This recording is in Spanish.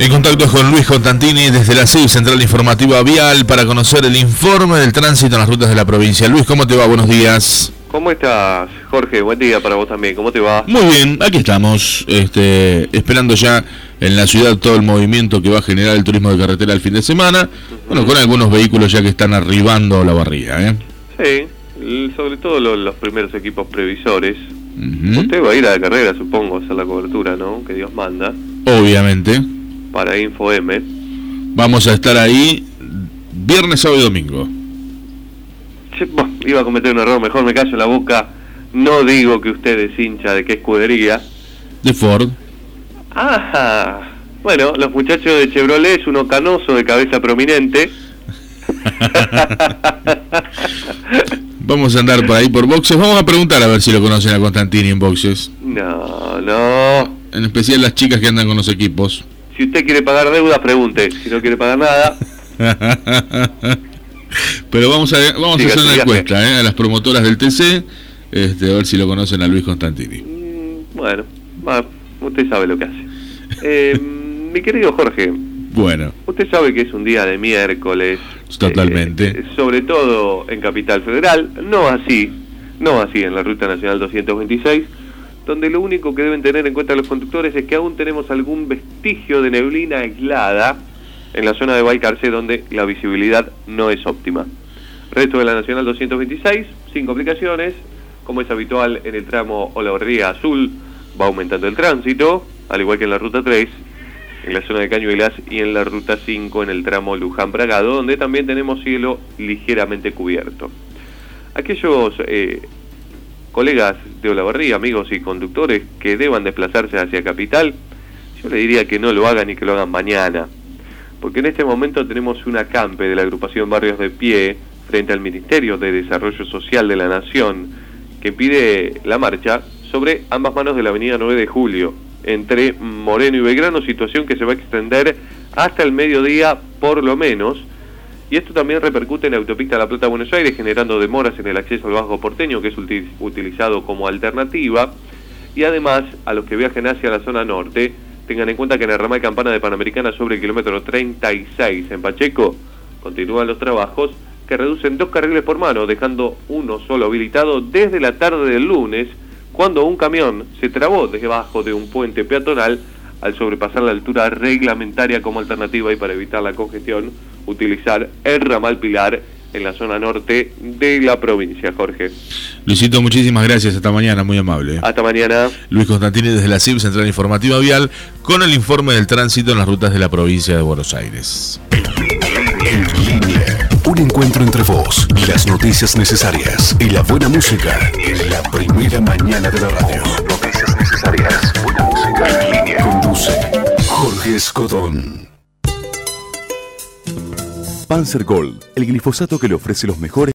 En contacto con Luis Constantini desde la CIB, Central Informativa Vial, para conocer el informe del tránsito en las rutas de la provincia. Luis, ¿cómo te va? Buenos días. ¿Cómo estás, Jorge? Buen día para vos también. ¿Cómo te va? Muy bien, aquí estamos, esperando ya en la ciudad todo el movimiento que va a generar el turismo de carretera el fin de semana. Bueno, con algunos vehículos ya que están arribando la barriga, ¿eh? Sí, sobre todo los primeros equipos previsores. Usted va a ir a la carrera, supongo, a hacer la cobertura, ¿no? Que Dios manda. Obviamente. Para Info M. Vamos a estar ahí viernes, sábado y domingo. Sí, iba a cometer un error, mejor me callo en la boca. No digo que usted es hincha de qué escudería. De Ford. Ajá. Bueno, los muchachos de Chevrolet es uno canoso de cabeza prominente. Vamos a andar por ahí por boxes. Vamos a preguntar a ver si lo conocen a Constantini en boxes. No. En especial las chicas que andan con los equipos. Si usted quiere pagar deudas, pregunte. Si no quiere pagar nada... Pero vamos a hacer una encuesta a las promotoras del TC, a ver si lo conocen a Luis Constantini. Bueno, usted sabe lo que hace. Mi querido Jorge, bueno, usted sabe que es un día de miércoles. Totalmente. Sobre todo en Capital Federal, no así en la Ruta Nacional 226, donde lo único que deben tener en cuenta los conductores es que aún tenemos algún vestigio de neblina aislada en la zona de Balcarce, donde la visibilidad no es óptima. Resto de la Nacional 226, sin complicaciones, como es habitual en el tramo Olavarría Azul, va aumentando el tránsito, al igual que en la Ruta 3, en la zona de Cañuelas, y en la Ruta 5 en el tramo Luján-Bragado, donde también tenemos cielo ligeramente cubierto. Aquellos colegas de Olavarría, amigos y conductores que deban desplazarse hacia Capital, yo le diría que no lo hagan y que lo hagan mañana, porque en este momento tenemos un acampe de la agrupación Barrios de Pie frente al Ministerio de Desarrollo Social de la Nación, que pide la marcha sobre ambas manos de la avenida 9 de Julio, entre Moreno y Belgrano, situación que se va a extender hasta el mediodía por lo menos, y esto también repercute en la autopista La Plata-Buenos Aires, generando demoras en el acceso al Bajo Porteño, que es utilizado como alternativa, y además a los que viajen hacia la zona norte, tengan en cuenta que en el ramal Campana de Panamericana sobre el kilómetro 36 en Pacheco continúan los trabajos que reducen 2 carriles por mano, dejando uno solo habilitado desde la tarde del lunes, cuando un camión se trabó debajo de un puente peatonal al sobrepasar la altura reglamentaria. Como alternativa y para evitar la congestión, utilizar el ramal Pilar en la zona norte de la provincia, Jorge. Luisito, muchísimas gracias. Hasta mañana, muy amable. Hasta mañana. Luis Constantini desde la CIB, Central Informativa Vial, con el informe del tránsito en las rutas de la provincia de Buenos Aires. Un encuentro entre vos, las noticias necesarias y la buena música en la primera mañana de la radio. Noticias necesarias, buena música en línea. Conduce Jorge Escodón. Panzer Gold, el glifosato que le ofrece los mejores